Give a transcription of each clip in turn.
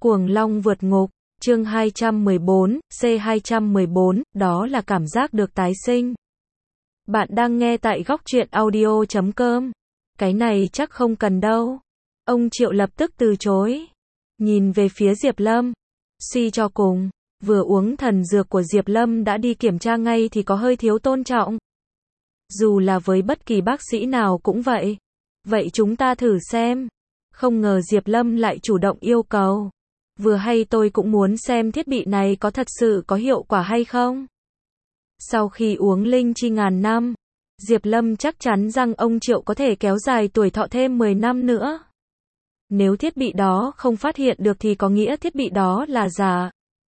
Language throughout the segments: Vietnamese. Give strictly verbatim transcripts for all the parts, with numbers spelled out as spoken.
Cuồng long vượt ngục, chương hai trăm mười bốn, C hai trăm mười bốn, đó là cảm giác được tái sinh. Bạn đang nghe tại góc truyện audio chấm com. Cái này chắc không cần đâu. Ông Triệu lập tức từ chối. Nhìn về phía Diệp Lâm. Suy cho cùng, vừa uống thần dược của Diệp Lâm đã đi kiểm tra ngay thì có hơi thiếu tôn trọng. Dù là với bất kỳ bác sĩ nào cũng vậy. Vậy chúng ta thử xem. Không ngờ Diệp Lâm lại chủ động yêu cầu. Vừa hay tôi cũng muốn xem thiết bị này có thật sự có hiệu quả hay không. Sau khi uống linh chi ngàn năm, Diệp Lâm chắc chắn rằng ông Triệu có thể kéo dài tuổi thọ thêm mười năm nữa. Nếu thiết bị đó không phát hiện được thì có nghĩa thiết bị đó là giả.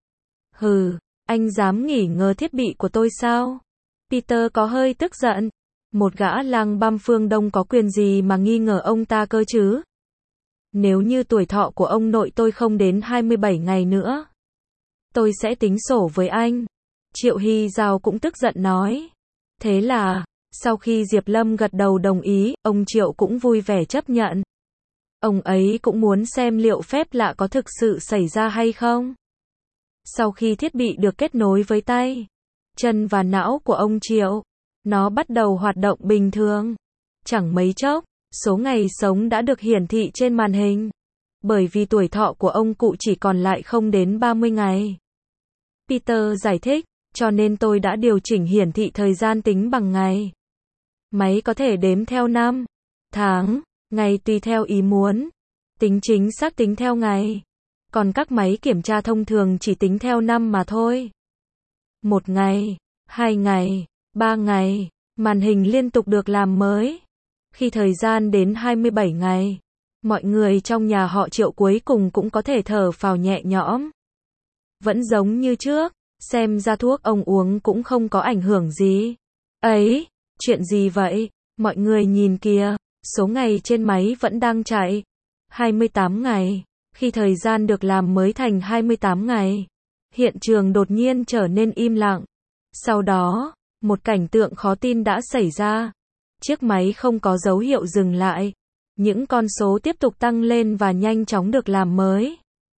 Hừ, anh dám nghỉ ngờ thiết bị của tôi sao? Peter có hơi tức giận. Một gã lang băm phương Đông có quyền gì mà nghi ngờ ông ta cơ chứ? Nếu như tuổi thọ của ông nội tôi không đến hai mươi bảy ngày nữa, tôi sẽ tính sổ với anh. Triệu Hy Giao cũng tức giận nói. Thế là, sau khi Diệp Lâm gật đầu đồng ý, ông Triệu cũng vui vẻ chấp nhận. Ông ấy cũng muốn xem liệu phép lạ có thực sự xảy ra hay không. Sau khi thiết bị được kết nối với tay, chân và não của ông Triệu, nó bắt đầu hoạt động bình thường. Chẳng mấy chốc, số ngày sống đã được hiển thị trên màn hình. Bởi vì tuổi thọ của ông cụ chỉ còn lại không đến ba mươi ngày. Peter giải thích, cho nên tôi đã điều chỉnh hiển thị thời gian tính bằng ngày. Máy có thể đếm theo năm, tháng, ngày tùy theo ý muốn. Tính chính xác tính theo ngày. Còn các máy kiểm tra thông thường chỉ tính theo năm mà thôi. Một ngày, hai ngày, ba ngày, màn hình liên tục được làm mới. Khi thời gian đến hai mươi bảy ngày, mọi người trong nhà họ Triệu cuối cùng cũng có thể thở phào nhẹ nhõm. Vẫn giống như trước, xem ra thuốc ông uống cũng không có ảnh hưởng gì. Ấy, chuyện gì vậy? Mọi người nhìn kìa, số ngày trên máy vẫn đang chạy. hai mươi tám ngày, khi thời gian được làm mới thành hai mươi tám ngày. Hiện trường đột nhiên trở nên im lặng. Sau đó, một cảnh tượng khó tin đã xảy ra. Chiếc máy không có dấu hiệu dừng lại. Những con số tiếp tục tăng lên và nhanh chóng được làm mới.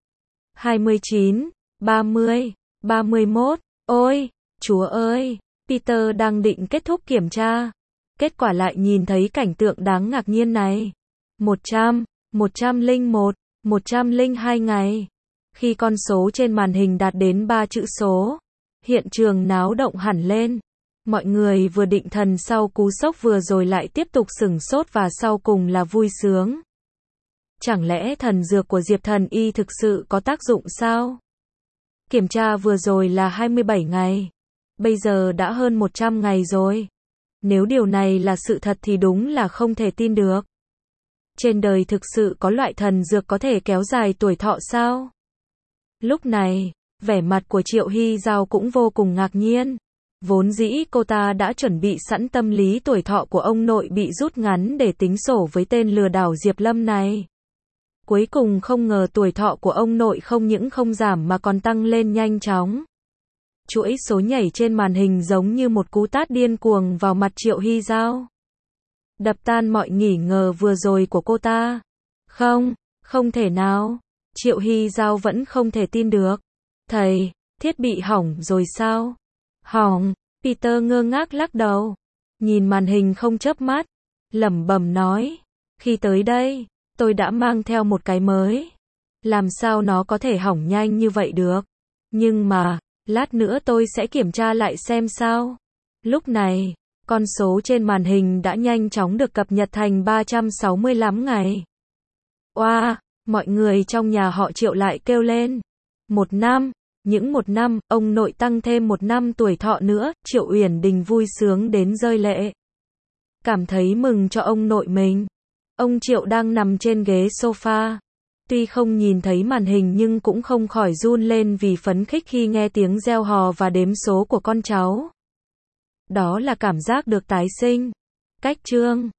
hai mươi chín, ba mươi, ba mươi mốt, ôi, Chúa ơi, Peter đang định kết thúc kiểm tra. Kết quả lại nhìn thấy cảnh tượng đáng ngạc nhiên này. một trăm, một trăm lẻ một, một trăm lẻ hai ngày. Khi con số trên màn hình đạt đến ba chữ số, hiện trường náo động hẳn lên. Mọi người vừa định thần sau cú sốc vừa rồi lại tiếp tục sửng sốt và sau cùng là vui sướng. Chẳng lẽ thần dược của Diệp Thần Y thực sự có tác dụng sao? Kiểm tra vừa rồi là hai mươi bảy ngày. Bây giờ đã hơn một trăm ngày rồi. Nếu điều này là sự thật thì đúng là không thể tin được. Trên đời thực sự có loại thần dược có thể kéo dài tuổi thọ sao? Lúc này, vẻ mặt của Triệu Hy Giao cũng vô cùng ngạc nhiên. Vốn dĩ cô ta đã chuẩn bị sẵn tâm lý tuổi thọ của ông nội bị rút ngắn để tính sổ với tên lừa đảo Diệp Lâm này. Cuối cùng không ngờ tuổi thọ của ông nội không những không giảm mà còn tăng lên nhanh chóng. Chuỗi số nhảy trên màn hình giống như một cú tát điên cuồng vào mặt Triệu Hy Giao. Đập tan mọi nghi ngờ vừa rồi của cô ta. Không, không thể nào. Triệu Hy Giao vẫn không thể tin được. Thầy, thiết bị hỏng rồi sao? Hỏng, Peter ngơ ngác lắc đầu. Nhìn màn hình không chớp mắt. Lẩm bẩm nói. Khi tới đây, tôi đã mang theo một cái mới. Làm sao nó có thể hỏng nhanh như vậy được? Nhưng mà, lát nữa tôi sẽ kiểm tra lại xem sao. Lúc này, con số trên màn hình đã nhanh chóng được cập nhật thành ba trăm sáu mươi lăm ngày. Oa, wow, mọi người trong nhà họ Triệu lại kêu lên. Một năm, những một năm, ông nội tăng thêm một năm tuổi thọ nữa, Triệu Uyển Đình vui sướng đến rơi lệ. Cảm thấy mừng cho ông nội mình. Ông Triệu đang nằm trên ghế sofa. Tuy không nhìn thấy màn hình nhưng cũng không khỏi run lên vì phấn khích khi nghe tiếng reo hò và đếm số của con cháu. Đó là cảm giác được tái sinh. Cách chương